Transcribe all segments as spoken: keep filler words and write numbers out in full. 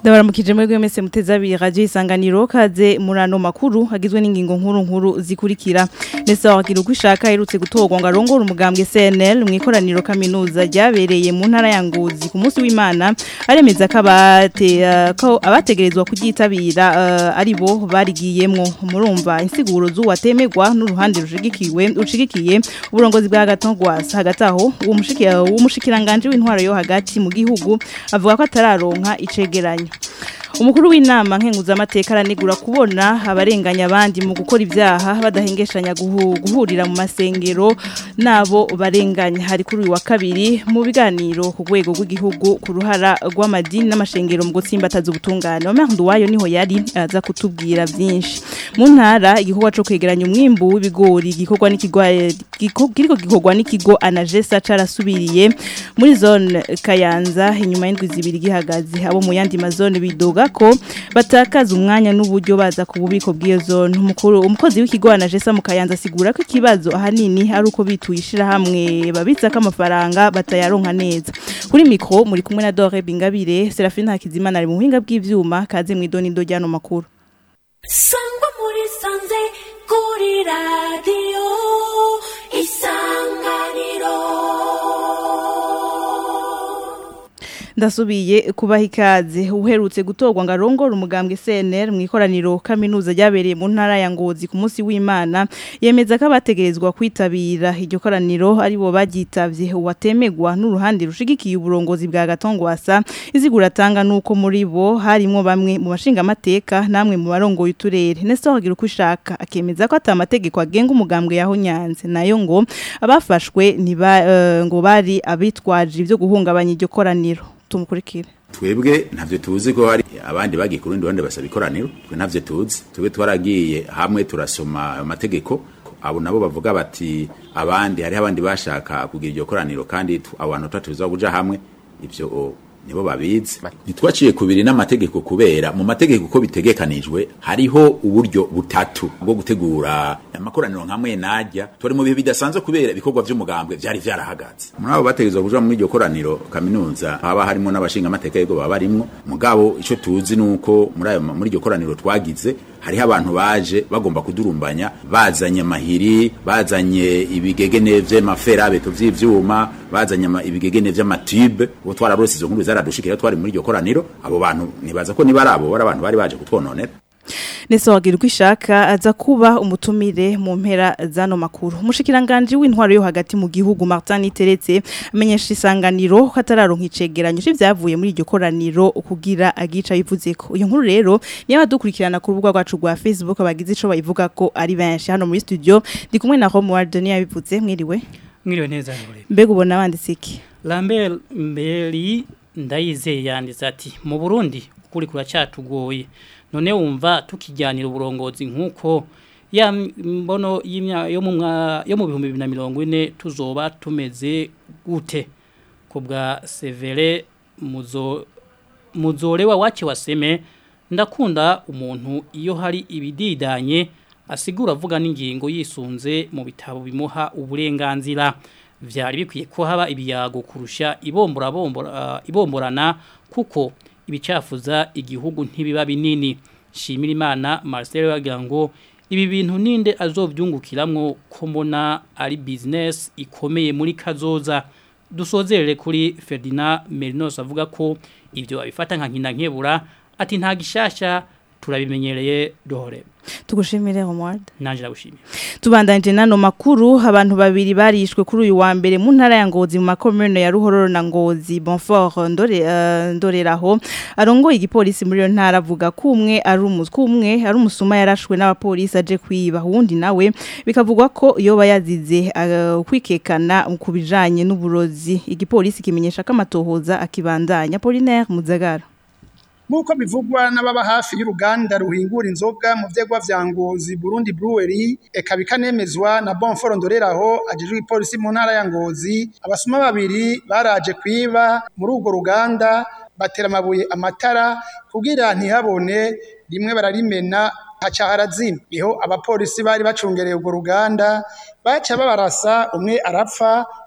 Ndabaramukije mwebwe mwese muteze abiri radio Isanganiro kaze murano makuru hagizwe n'ingingo nkuru nkuru zikurikira. Nesa wagira kwishaka irutse gutorwa ngo arongora umugambwe C N L mu ikoraniro kaminuza ryabereye mu ntara ya Ngozi ku munsi w'Imana aremeza ko abate ko abategerezwa kugitabira uh, ari bo barigiyemwo. Murumva insiguro z'uwatemegwa n'uruhande rushigikiwe ushigikiye uburongozi bwa Gatongwasa hagati aho uwo mushikira uwo mushikiranganje w'intwaro yo hagati mu gihugu avuga ko atararonka icegeranyo. Umukuru w'inama nkenguza amateka aranegura kubona abarenganya abandi mu gukora ibyaha badahengeshanya guhurira mu masengero nabo barenganya. Hari kuri uyu wa kabiri mu biganiro ku rwego rw'igihugu ku ruhara rw'amadini n'amashengero mu gutsimbataza ubutungane. Omerndo wayo niho yari aza kutubwira byinshi. Mu ntara igikorwa cyo kwegeranya umwimbu w'ibigori gikorwa n'ikigo kiriko gikorwa n'ikigo Anagesa carasubiriye muri zone Kayanza inyuma y'indwi zibiri gihagaze. Abo mu yandi mazone bidoga ko batakaza umwanya n'uburyo baza ku bubiko bw'iyo zone. Umukuru umukozi w'ikigo Anagesa mu Kayanza asigura ko ikibazo ahanini ari uko bituyishira hamwe babitsa ko amafaranga batayaronka neza. Kuri mikro muri kumwe na Dore Bingabire, Serafine Hakizimana ari mu buhinga bw'ivyuma kaze mu idoni ndo ryano makuru. Sangwa muri sanze kuri radio Isanganiro. Ndasubiye kubaha ikaze uherutse gutorwa ngo arongore umugambwe C N L mu ikoraniro kaminuza ryabereye mu ntara ya Ngozi ku munsi w'Imana yemeza ko abategerezwa kwitabira iryo koraniro ari bo bagitavye uwatemegwa n'uruhande rushigikiye uburongozi bwa Gatongwasa. Izigura tanga nuko muri bo harimo bamwe mu bashinga amateka namwe mu barongoye uturere. Nese wagira kwishaka akemeza ko atamategeko agenga umugambwe yaho Nyanze nayo ngo abafashwe niba uh, ngo bari abitwaje ivyo guhungabanya iryo koraniro. Tumukurikire. Twebwe ntavyo tuzi ko hari abandi bagiye ku rundi ruhande basaba ikoraniro, twe ntavyo tuzi. Twebwe twaragiye hamwe turasoma amategeko, abo nabo bavuga bati abandi hari abandi bashaka kugira iryo koraniro kandi abantu tutatuza kuja hamwe, ivyo nibo babizi. Nitwaciye kubiri n'amategeko kubera mu mategeko uko bitegekanijwe hariho uburyo butatu bwo gutegura amakoraniro nkamwe najya turi mu bihe bidasanzwe kubera ibikorwa by'umugambwe byari vyarahagaze. Muri abo bategezwa kuja muri iryo koraniro kaminuza haba harimo n'abashinga amateka yego baba barimwo. Mugabo ico tuzi nuko muri ayo muri iryo koraniro twagize hariho abantu baje bagomba kudurumbanya bazanye amahiri bazanye ibigegene vy'amafera beto vy'ivyuma bazanye ibigegene vy'amatube uwo twararose izo nkuru zaradushikira twari muri iryo koraniro. Abo bantu nibaza ko niba arabo bari abantu bari baje kutwononera. Nese wagira kwishaka aza kuba umutumire mu mpera zano makuru. Umushikiranganje w'intwaro yo hagati mu gihugu Martin Teretse amenyesha Isanganiro ko atararonka icegeranyo c'ivyavuye muri iryo koraniro kugira agica yivuzeko. Uyo nkuru rero niyo badukurikirana ku rubuga rwacu rwa Facebook abagize ico bayivuga ko ari benshi hano muri studio ndi kumwe na Homeward Daniel yabivuze. Mwiriwe mwiriwe neza ngore mbega ubona abanditse iki? Lambert Mbeli Ndayizeye yanditse ati mu Burundi kuri kuracatugoye none wumva tukijyanira uburongozi nkuko ya mbono y'imya yo mu yo mu bihumbi bibiri na mirongo ine tuzoba tumeze gute kubwa Severe muzo muzorewa wace waseme ndakunda umuntu iyo hari ibididanye asigura avuga n'ingingo yisunze mu bitabo bimuha uburenganzira. Vyari bikwiye ko haba ibiyago kurusha ibombora bombora uh, ibomborana kuko ibicafuza igihugu ntibiba binini. Shimira Imana Marcel wagira ngo ibi bintu ninde azovyungukiramwo ko mbona ari business ikomeye muri kazoza. Dusozerere kuri Ferdinand Merinos avuga ko ivyo abifata nka nkina nkebura ati nta gishasha turabimenyereye Dore. Tugushimire Homeward. Nanje ndagushimiye. Tubandanje nano makuru abantu babiri barishwe kuri uyu wa mbere mu ntara ya Ngozi mu makomune ya Ruhororo na Ngozi. Bonfort ndore uh, ndoreraho arongoye igipolisi muri yo ntara avuga ko umwe ari umuzwe umwe ari umusuma yarashwe n'abapolisi aje kwiba uwundi nawe bikavugwa ko iyo bayazize uh, kwikekana ku bijanye n'uburozi. Igipolisi kimenyesha ko amatohoza akibandanya. Polinaire Muzagara Muko bivugwa n'ababa hafi y'uruganda ruhingura inzoga mu vyegwa vya Ngozi Burundi Brewery eka bikanemezwa na Bonfort Ndoreraho ajejwe ipolisi mu ntara ya Ngozi. Abasuma babiri baraje kwiba muri urwo ruganda batera amabuye amatara kugira ntihabone rimwe bararimena haca harazima. Iho abapolisi bari bacungereye urwo ruganda baca babarasa umwe arapfa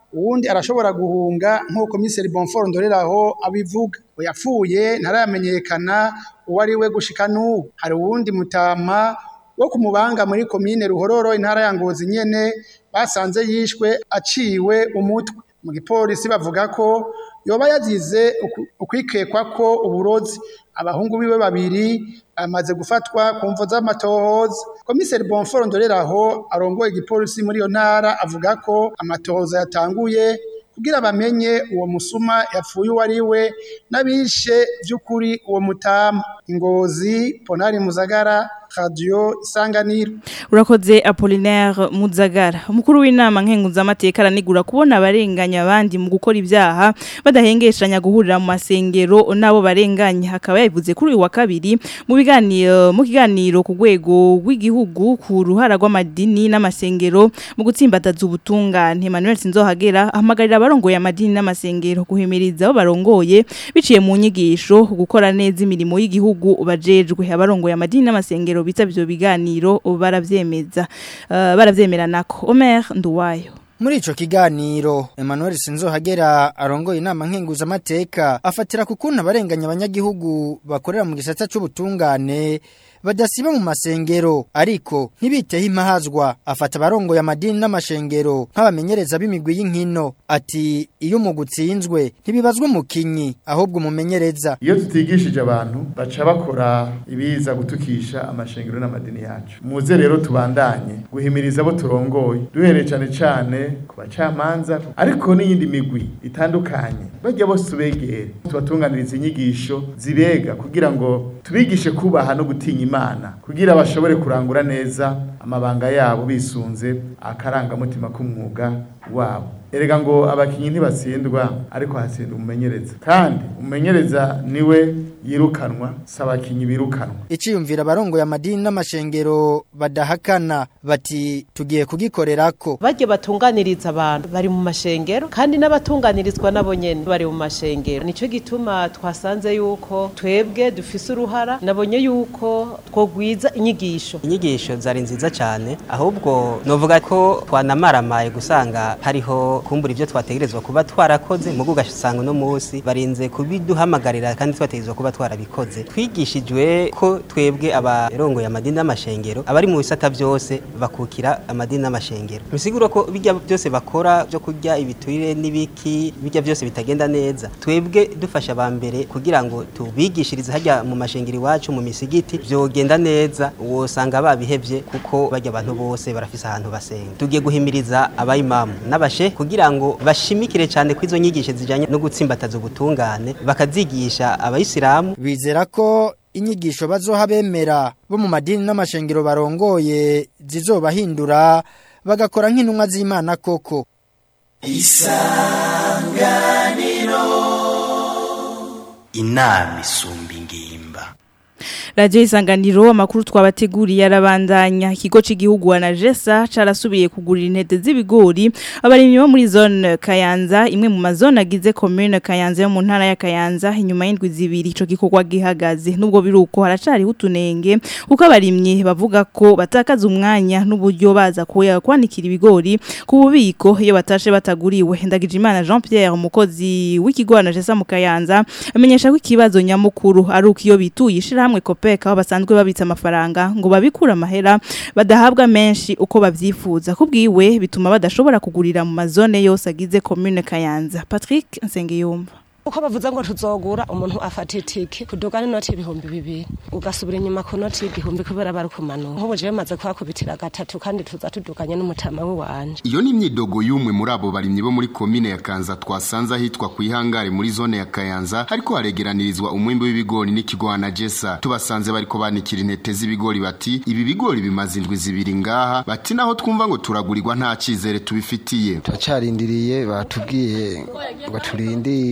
uwundi arashobora guhunga nk'uko Komiseri Bonfort Ndoreraho abivuga. Yapfuye ntaramenyekana uwo ari we gushika n'ubu. Hari uwundi mutama wo kumubanga muri komine Ruhororo intara ya Ngozi nyene basanze yishwe aciwe umutwe. Mu gipolisi bavuga ko yoba yazize ukwikekwa ko uburozi. Abahungu biwe babiri amaze gufatwa ku mvo z'amatohoza. Komiseri Bonfort Ndoreraho arongoye igipolisi muri iyo ntara avuga ko amatohoza yatanguye kugira bamenye uwo musuma yapfuye uwo ari we n'abishe by'ukuri uwo mutama. Ngozi, Ponari Muzagara, Radio Isanganiro. Urakoze Apollinaire Muzagara. Umukuru w'inama nkenguzamateka aranigura kubona abarenganya abandi mu gukora ibyaha badahengeshanya guhurira mu masengero nabo barenganya. Akaba yavuze kuri uyu wa kabiri mu biganiro mu kiganiro ku rwego rw'igihugu ku ruhara rw'amadini n'amasengero mu gutsimbataza ubutungane. Emmanuel Sinzohagera ahamagarira abarongoye amadini n'amasengero guhimiriza abo barongoye biciye mu nyigisho gukora neza imirimo y'igihugu bajejwe. Abarongoye amadini n'amasengero bitabyo biganiro baravyemeza uh, baravyemeranako. Omer Nduwayo. Muri ico kiganiro Emmanuel Sinzohagera arongoye inama nkenguzamateka afatira kukuntu abarenganya abanyagihugu bakorera mu gisata c'ubutungane badasiba mu masengero ariko ntibiteho impahazwa. Afata abarongoye amadini n'amashengero nk'abamenyereza b'imigwi y'inkino ati iyo umugutsinzwe ntibibazwe umukinyi ahubwo umumenyereza. Iyo tutigishije abantu baca bakora ibiza gutukisha amashengero n'amadini yacu. Muze rero tubandanye guhimiriza abo turongoye duhereye cyane cyane ku bacamanza ariko n'iyindi migwi itandukanye bajya bose tubegere tubatunganiriza inyigisho zibega kugira ngo tubigishe kubaha no gutinya Imana kugira bashobore kurangura neza amabanga yabo bisunze akaranga mutima k'umwuga wabo. Erega ngo abakinyi ntibatsindwa ariko hatsindwa umumenyereza kandi umumenyereza niwe yirukanwa sabakinyi birukanwa. Iciyumvira abarongoye amadini n'amashengero badahakana bati tugiye kugikorerako. Bajye batunganiriza abantu bari mu mashengero kandi n'abatunganirizwa nabo nyene bari mu mashengero. Nico gituma twasanze yuko twebwe dufise uruhara nabonye yuko twogwiza inyigisho. Inyigisho zari nziza cyane ahubwo novuga ko twanamaramaye gusanga hariho kumbura ivyo twategerezwa kuba twarakoze mu gugasanga no munsi barinze kubiduhamagarira kandi twategerezwa kuba twarabikoze. Twigishijwe ko twebwe abarongoye amadini n'amashengero abari mu bisata byose bakukira amadini n'amashengero. Bisigura ko bijya byose bakora byo kurya ibiturire n'ibiki bijya byose bitagenda neza. Twebwe dufasha abambere kugira ngo tubigishirize hajya mu mashengero iwacu mu misigiti byogenda neza wosanga babihevye kuko bajya abantu bose barafise ahantu basenga. Tugiye guhimiriza abayimamu n'abashe kugira ngo bashimikire cyane kwizo nyigisho zijanye no gutsimbataza ubutungane bakazigisha abayisilamu. Bizera ko inyigisho bazoha bemera bo mu madini n'amashengero barongoye zizobahindura bagakora nk'intumwa z'Imana koko. Isanganiro inama isumba ingimba. Radio Isanganiro amakuru twabateguriye arabandanya. Ikigo c'igihugu Anagesa carasubiye kugurira intete z'ibigori abarimyi bo muri zone Kayanza imwe mu mazone agize commune Kayanza yo mu ntara ya Kayanza inyuma y'indwi zibiri ico gikorwa gihagaze. Nubwo biruko haracari hutunenge kuko abarimyi bavuga ko batakaza umwanya n'uburyo baza kuya kwanikira ibigori ku bubiko iyo batashe bataguriwe. Ndagijimana Jean Pierre umukozi w'ikigo Anagesa mu Kayanza amenyesha ko ikibazo nyamukuru ari uko iyo bituyishira hamwe kopeka aho basanzwe babitsa amafaranga ngo babikura amahera badahabwa menshi uko bavyifuza. Kubwiwe bituma badashobora kugurira mu mazone yose agize commune Kayanza. Patrick Nsengiyumva. Uko bavuza ngo tuzogura umuntu afata itike kudugana inoti ibihumbi bibiri ugasubira inyuma ku noti y'igihumbi kubera barukumanuka. Nk'ubu je maze kwakubitira gatatu kandi tuza tuduganye n'umutama we wanje. Iyo ni imyidogo y'umwe muri abo barimyi bo muri commune ya Kanza twasanze hitwa kwihangare muri zone ya Kayanza hariko haregeranirizwa umwimbo w'ibigori n'ikigo Anagesa. Tubasanze bariko banikira intete z'ibigori bati ibi bigori bimaze indwi zibiri ngaha bati naho twumva ngo turagurirwa nta cizere tubifitiye. Turacarindiriye batubwiye ngo turindire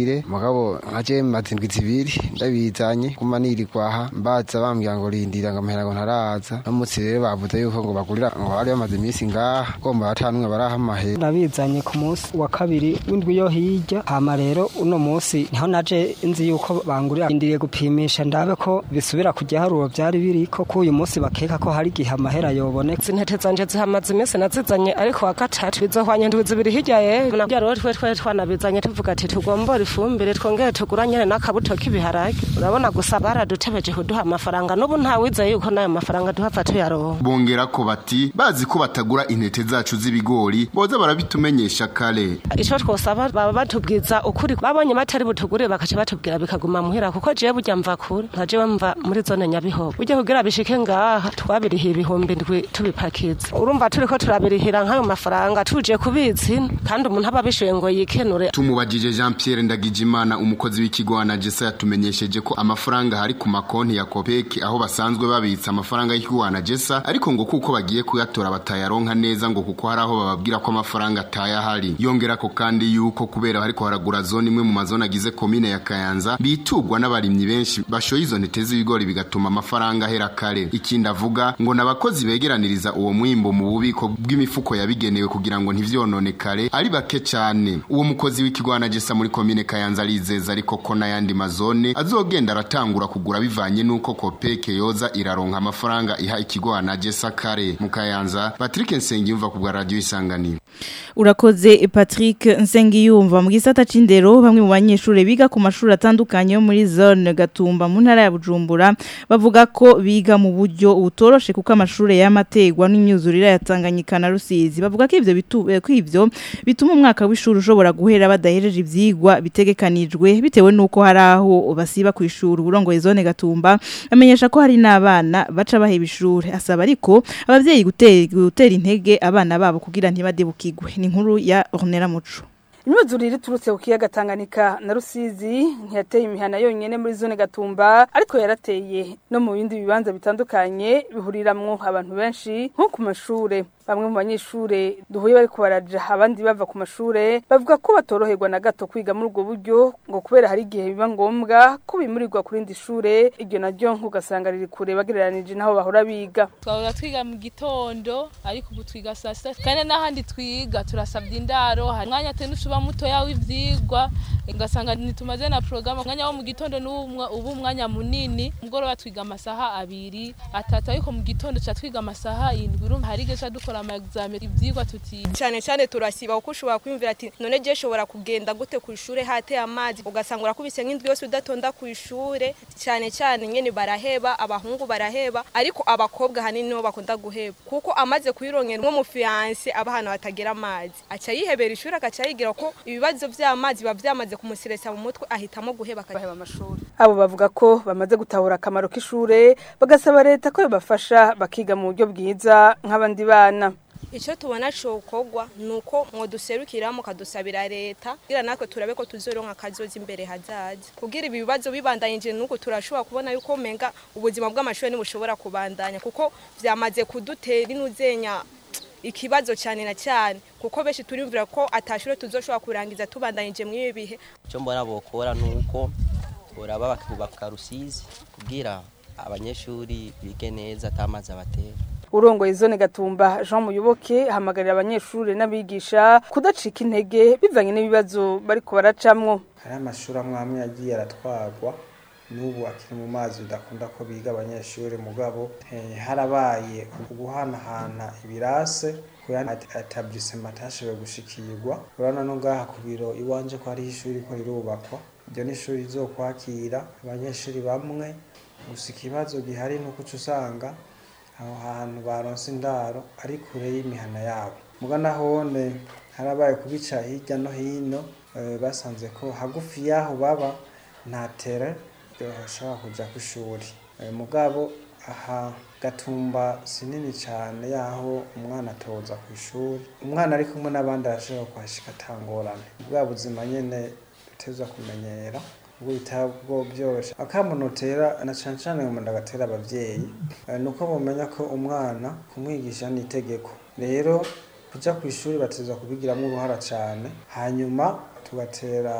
mugabo nkaje mazindwi zibiri ndabizanye kuma nirikwaha mbaza bambwira ngo rindira ngo mpera ngo ntaraza n'umutsi rero bavuze yuko ngo bagurira ngo bari bamaze iminsi ngaha gomba batanumwe barahamahe ndabizanye ku munsi wa kabiri w'indwi yo hirya hama rero uno munsi niho naje inzi yuko bangurira indiriye gupimisha ndabe ko bisubira kujya haruro byari biriko ko uyu munsi bakeka ko hari gihe amahera yoboneka intete zanje zihamaze iminsi nazizanye ariko wa gatatu bizohwanye ndwi zibiri hirya ye nabyo rero twe twe twanabizanye tuvuga ati tugombora ifumbire twongere tuguranye n'akabuto k'ibiharage urabona gusa baradutebeje kuduha amafaranga n'ubu nta wizeye yuko nayo mafaranga duhapfa tuyaronka bongera ko bati bazi ko batagura intete zacu z'ibigori boza barabitumenyesha kare ico twosaba baba batubwiza ukuri babonye batari butugure bakaca batubwira bikaguma muhira kuko jewe burya mva kure ntaje mva muri zone Nyabihogo burya kugira bishike ngaha twabirihiye ibihumbi ndwi tubipakiza urumva turiko turabirihira nk'ayo mafaranga tuje kubitsi kandi umuntu aba bishoye ngo yikenure tumubajije Jean Pierre Ndagijimana umukozi w'ikigo Anagesa yatumenyesheje ko amafaranga hari ku makonti ya Copec aho basanzwe babitsa amafaranga y'ikigo Anagesa ariko ngo kuko bagiye kuyatora batayaronka neza ngo kuko hari aho bababwira ko amafaranga ataya hari yongera ko kandi yuko kubera hariko haragura zone imwe mu mazone agize commune ya Kayanza bitugwa n'abarimyi benshi bashoye izo ntete z'ibigori bigatuma amafaranga ahera kare ikindi avuga ngo nabakozi begeraniriza uwo mwimbo mu bubiko bw'imifuko yabigenewe kugira ngo ntivyononekare ari bake cyane uwo mukozi w'ikigo Anagesa muri commune Kayanza alizeza ariko ko n'ayandi mazone azogenda aratangura kugura bivanye nuko Copec yoza iraronka amafaranga iha ikigo Anagesa kare mu Kayanza Patrick Nsengiyumva ku bwa radio Isanganiro. Urakoze Patrick Nsengiyumva mu gisata c'indero bamwe mu banyeshure biga ku mashuri atandukanye yo muri zone Gatumba mu ntara ya Bujumbura bavuga ko biga mu buryo utoroshe kuko amashure y'amategwa n'imyuzurira ya Tanganyika na Rusizi bavuga ko ivyo bitube ko ivyo bituma umwaka w'ishuri ushobora guhera badahereje ivyigwa bitegekanijwe bitewe nuko hari aho basiba ku ishuri urongoye zone Gatumba amenyesha ko hari n'abana baca baheba ishuri asaba ariko abavyeyi gutera gutera intege abana babo kugira ntibadebukigwe ni inkuru ya Ornera Muco. Imyuzurire iturutse ku kiyaga Tanganyika na Rusizi ntiyateye imihana yonyene muri zone Gatumba ariko yarateye no mu bindi bibanza bitandukanye bihuriramwo abantu benshi nko ku mashure bamwe mu banyeshure duhuye bari kubaraja abandi bava ku mashure bavuga ko batoroherwa na gato kwiga muri ubwo buryo ngo kubera hari igihe biba ngombwa ko bimurirwa kuri ndi shure iryo naryo nkugasanga riri kure bagereranije naho bahora biga twahora twiga mu gitondo ariko ubu twiga saa sita kandi n'ahandi twiga turasabye indaro hari mwanya tenusuba mutoya w'ivyigwa ngasanga nitumaze na program mwanya wo mu gitondo n'ubu mwanya munini mugoroba twiga amasaha abiri atatu ariko mu gitondo cha twiga amasaha indwi urumva hari gesha dukora ama examen ivyigwa tuti cyane cyane turasiba uko ushobora kwimvira ati none je shobora kugenda gute ku ishure hate amazi ugasanga urakubise nk'indwi yose udatonda ku ishure cyane cyane nyene baraheba abahungu baraheba ariko abakobwa hanini no bakunda guheba kuko amaze kuyironkera nko mu fiance abahana batagera amazi aca yihebera ishure akaca yigira ko ibibazo vy'amazi bavyamaze kumusiresa mu mutwe ahitamo guheba akaheba amashuri abo bavuga ko bamaze gutahura akamaro k'ishure bagasaba leta ko bafasha bakiga mu buryo bwiza nk'abandi bana icyo tubona cokogwa nuko mwo duserukiramo kadusabira leta kugira natwe turabe ko tuzoronka kazoza imbere hazaza kugira ibi bibazo bibandanyije nuko turashobora kubona yuko menga ubuzima bw'amashuri nibushobora kubandanya kuko vyamaze kudutera inuzenya ikibazo cyane na cyane kuko beshi turimvira ko atashure tuzoshobora kurangiza tubandanyije mu ibihe cyo mbona bokora nuko boraba bakubaka Rusizi kugira abanyeshuri bige neza atamazi abatera urongoye zone Gatumba Jean Muyoboke hamagarira abanyeshuri n'abigisha kudacika intege bivanye n'ibibazo bari ko baracamwo hari amashuri amwe yagiye aratwagwa n'ubu akiri mu mazi udakunda ko biga abanyeshuri mugabo harabaye guhanahana ibirase kuyana etablissement tashoboye gushikirwa urana no ngaha ku biro iwanje ko hari ishuri ko rirubakwa iryo ni ishuri rizokwakira abanyeshuri bamwe gusa ikibazo gihari nuko usanga aho hantu baronse indaro ari kure y'imihana yabo mugana hone harabaye kubica hirya no hino e, basanze ko hagufi yaho baba nta tere bashobora kuja ku ishuri e, mugabo aha Gatumba sinini cyane yaho umwana atoza ku ishuri umwana ari kumwe n'abandi arashobora kwashika tangorane bwa buzima nyene teza kumenyera ubwo bitabwo byoroshye akamunotera na cyane cyane mu ndagatera abavyeyi nuko bumenya ko umwana kumwigisha ni itegeko rero kuja ku ishuri bateza kubigiramo uruhara cyane hanyuma tugatera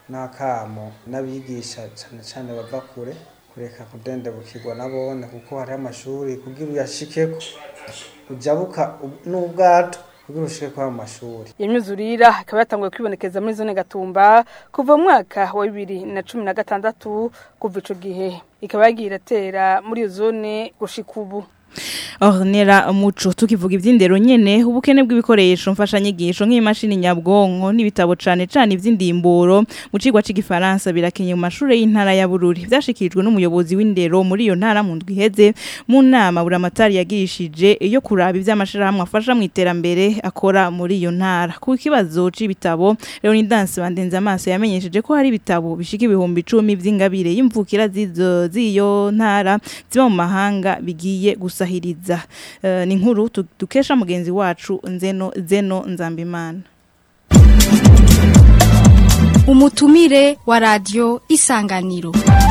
n'akamo n'abigisha cyane cyane bava kure kureka kudendebukirwa nabone kuko hari amashuri kugira uyashikeko ujabuka n'ubwato kugira ushike kwa mashuri. Imyuzurira ikaba yatanguye kwibonekeza muri zone Gatumba kuva mu mwaka wa bibiri na cumi na gatandatu kuva ico gihe ikaba yagira tera muri iyo zone gushika ubu. Ornera muco tukivuga ivy'indero nyene ubukene bw'ibikoresho mfashanyigisho nk'imashini nyabwonko n'ibitabo cane cane ivy'indimburo mu cigwa c'igifaransa birakenye mu mashure y'intara ya Bururi vyashikirijwe n'umuyobozi w'indero muri iyo ntara mu ndwi iheze mu nama buramatari yagirishije iyo kuraba ivy'amashira hamwe afasha mu iterambere akora muri iyo ntara ku kibazo c'ibitabo Leonidas Bandenza amaso yamenyesheje ko hari ibitabo bishika ibihumbi icumi vy'ingabire y'imvukira zizo ziyo ntara ziba mu mahanga bigiye gusahiriza. Uh, ni nkuru dukesha mugenzi wacu Nzeno Zeno Nzambimana. Umutumire wa radio Isanganiro.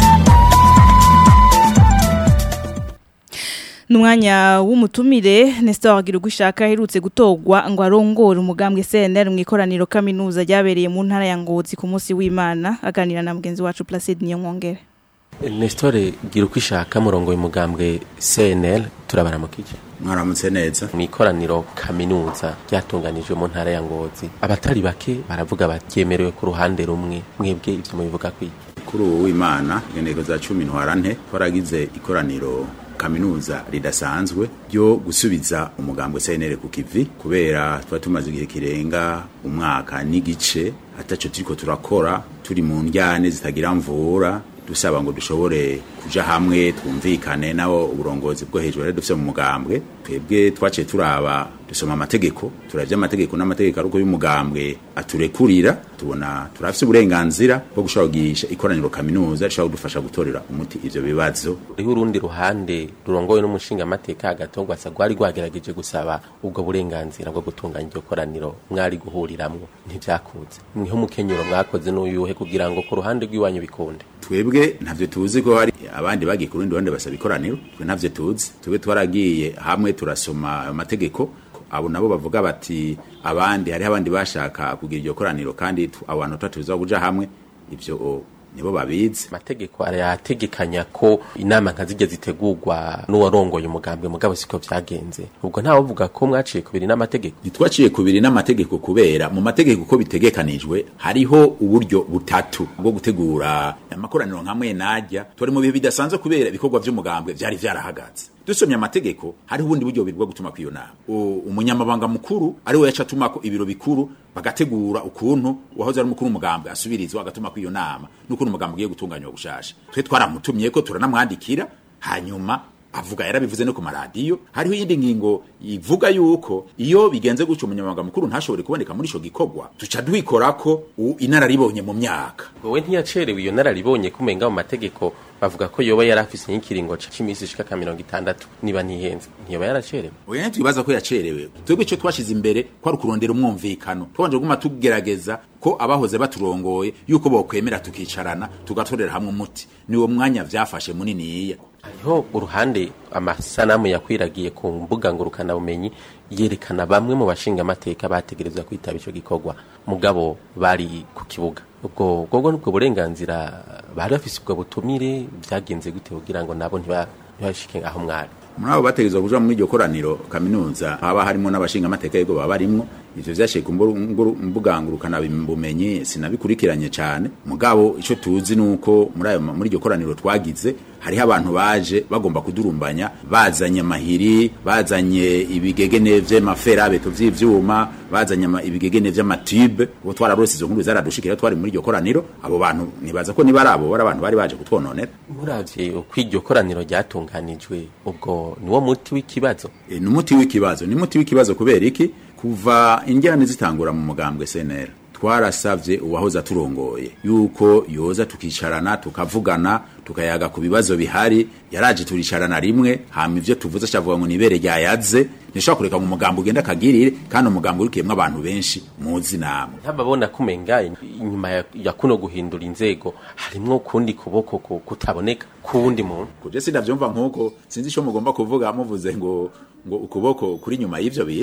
Numwanya w'umutumire Nestor Girugwishaka herutse gutogwa ngo arongore umugambwe C N L mu ikoraniro kaminuza ryabereye mu ntara ya Ngozi ku munsi w'Imana aganira na mugenzi wacu Placide Niyonkongere. Nestor Girugwishaka murongo y'umugambwe C N L turabaramukije. Mwaramutse neza. Mu ikoraniro kaminuza ryatunganijwe mu ntara ya Ngozi abatari bake baravuga batyemerewe ku ruhande rumwe mwebwe ivyo mubivuga kwiki kuri uw'Imana intego za cumi ntwarante twaragize ikoraniro kaminuza ridasanzwe ryo gusubiza umugambwe C N L ku kivi kubera twa tumaze igihe kirenga umwaka n'igice ataco turiko turakora turi mu njyane zitagira mvura dusaba ngo dushobore kuja hamwe twumvikane nawo uburongozi bwo hejuru rero dufite mu mugambwe twebwe twaciye turaba dusoma amategeko turavye amategeko n'amategeko aruko y'umugambwe aturekurira tubona turafite uburenganzira bwo gushobogisha ikoraniro kaminuza rishobora kudufasha gutorera umuti ivyo bibazo. Uri urundi ruhande rurongoye n'umushinga amateka agatongwa sagwari gwagerageje gusaba ubwo burenganzira bwo gutunganya iryo koraniro mwari guhuriramwo ntivyakuze mwiho mukenyero mwakoze n'uyuhe kugira ngo ku ruhande rw'iwanyu bikunde. Twebwe ntavyo tuzi ko hari abandi bagiye ku rundi ruhande basaba ikoraniro twe ntavyo tuzi twebwe twaragiye hamwe turasoma amategeko abo nabo bavuga bati abandi hari abandi bashaka kugira iryo koraniro kandi abantu tatuza kuja hamwe ivyo nibo babizi. Amategeko arayategekanya ko inama nkazijya zitegurwa n'uwarongoye umugambwe mugabo siko vyagenze ubwo ntawe uvuga ko mwaciye kubiri n'amategeko. Nitwaciye kubiri n'amategeko kubera mu mategeko ko bitegekanijwe hariho uburyo butatu bwo gutegura amakoraniro nkamwe najya twari mu bihe bidasanzwe kubera ibikorwa vy'umugambwe vyari vyarahagaze. Dusomye amategeko hari ubundi buryo bwo gutuma kwiyo nama umunyamabanga mukuru ari we yaca tumako ibiro bikuru bagategura ukuntu wahoze ari mukuru umugambwe asubirizwa agatuma kwiyo nama n'ukuntu umugambwe ugiye gutunganywa gushasha. Twe twaramutumye ko turanamwandikira hanyuma avuga yarabivuze no ku maradiyo hariho yindi ngingo ivuga yuko iyo bigenze gucyo umunyamabanga mukuru ntashobore kuboneka muri ico gikorwa tuca duikorako inararibonye mu myaka. Wowe ntiyacerewe iyo nararibonye kumenga mu mategeko bavuga ko yoba yarafise n'ikiringo c'imisi shika ka mirongo itandatu niba ntihenze ntiyoba yaracerewe. Oya twibaza ko yacerewe twebwe ico twashize imbere ko ari kurondera umwumvikano twanje guma tugerageza ko abahoze baturongoye yuko bokwemera tukicarana tugatorera hamwe umuti niwo mwanya vyafashe munini yiya. Hariho uruhande amasanamu yakwiragiye ku mbuga ngurukana bumenyi yerekana bamwe mu bashinga amateka bategerezwa kwitaba ico gikorwa mugabo bari ku kibuga ubwo gogo nubwo burenganzira bari bafise ubwo butumire vyagenze gute kugira ngo nabo ntibashike aho mwari. Muri abo bategerezwa kuja muri iryo koraniro kaminuza haba harimo n'abashinga amateka yego baba barimwo ivyo vyashiye ku mbuga ngurukana bumenyi sinabikurikiranye cyane mugabo ico tuzi nuko muri ayo muri iryo koraniro twagize hari abantu baje bagomba kudurumbanya bazanye amahiri bazanye ibigegene vy'amafera beto vy'ivyuma bazanye ibigegene vy'amatube bo twararose izo nkuru zaradushikira twari muri iryo koraniro abo bantu nibaza ko nibarabo bari abantu bari baje kutwononera. Muravye uko iryo koraniro ryatunganijwe ubwo niwo muti w'ikibazo. E, ni umuti w'ikibazo ni muti w'ikibazo kubera iki kuva injyane zitangura mu mugambwe C N L twarasavye uwahoze aturongoye yuko yoza tukicarana tukavugana tukayaga ku bibazo bihari yaraje turicarana rimwe hama ivyo tuvuze cyavuga ngo nibere ryayaze nishaka kureka mu mugambo ugenda kagirire kandi umugambo urikiyemwe abantu benshi muzi namwe. Ntababona kumenga inyuma ya, ya kuno guhindura inzego harimwo kundi kuboko kutaboneka kundi muntu kuje sindavyumva nkuko sinzi ico mugomba kuvuga muvuze ngo ngo ukuboko kuri nyuma y'ivyo bintu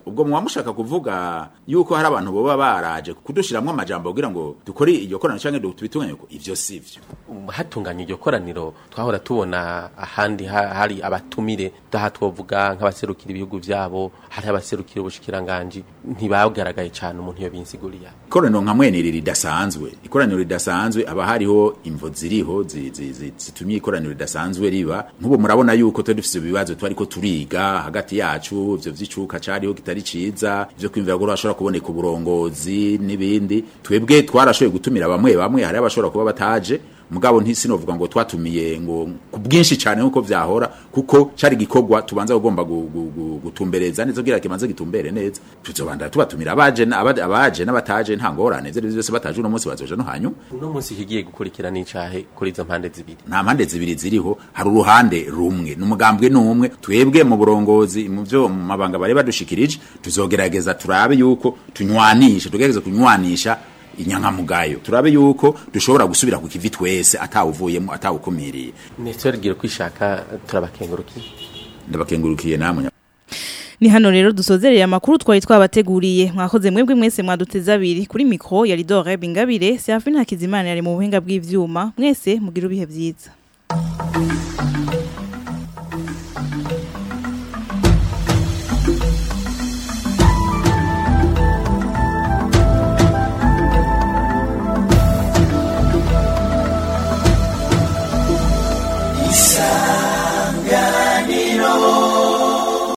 ubwo muwa mushaka kuvuga yuko hari abantu boba baraje kudushiramwe amajambo kugira ngo dukore iyo koraniro canke tubitunganye ko ivyo sivyo hatunganya iryo koraniro twahora tubona ahandi hari abatumire daha twovuga nk'abaserukira ibihugu vyabo hari abaserukira ubushikiranganje ntibagaragaye cyane umuntu yo binsiguriya koraniro nka mwene ridasanzwe ikoraniro ridasanzwe aba hariho imvo ziriho zitumye ikoraniro ridasanzwe riba nk'ubu murabona yuko twe dufise ibibazo twari ko turiga hagati yacu ivyo vyicuka cariho kitari ciza ivyo kwimvira ngo bashobora kuboneka uburongozi n'ibindi twebwe twarashoboye gutumira bamwe bamwe hari abashobora kuba bataje mugabo ntisinovuga ngo twatumiye ngo kubwinshi cyane nkuko vyahora kuko cari gikogwa tubanza kugomba gutumbereza neza kugira kimanze gitumbere neza tuzobanda tubatumira abaje abaje n'abataje nta ngorane ivyo byose bataje uno munsi bazoje no hanyu uno munsi kigiye gukurikira n'icahe kuri izo mpande zibiri nta mpande zibiri ziriho hari uruhande rumwe n'umugambwe n'umwe twebwe mu burongozi mu byo mu mabanga bare badushikirije tuzogerageza turabe yuko tunywanisha tugerageza kunywanisha inyankamugayo turabe yuko dushobora gusubira ku kivi twese atawuvuyemo atawukumiriye netwergire kwishaka turabakengurukiye ndabakengurukiye namwe ni hano rero dusozereye amakuru twari twabateguriye mwakoze mwebwe mwese mwaduteza abiri kuri mikro ya Ridore Bingabire Serafine Hakizimana yari mu buhinga bw'ivyuma mwese mugira ubihe byiza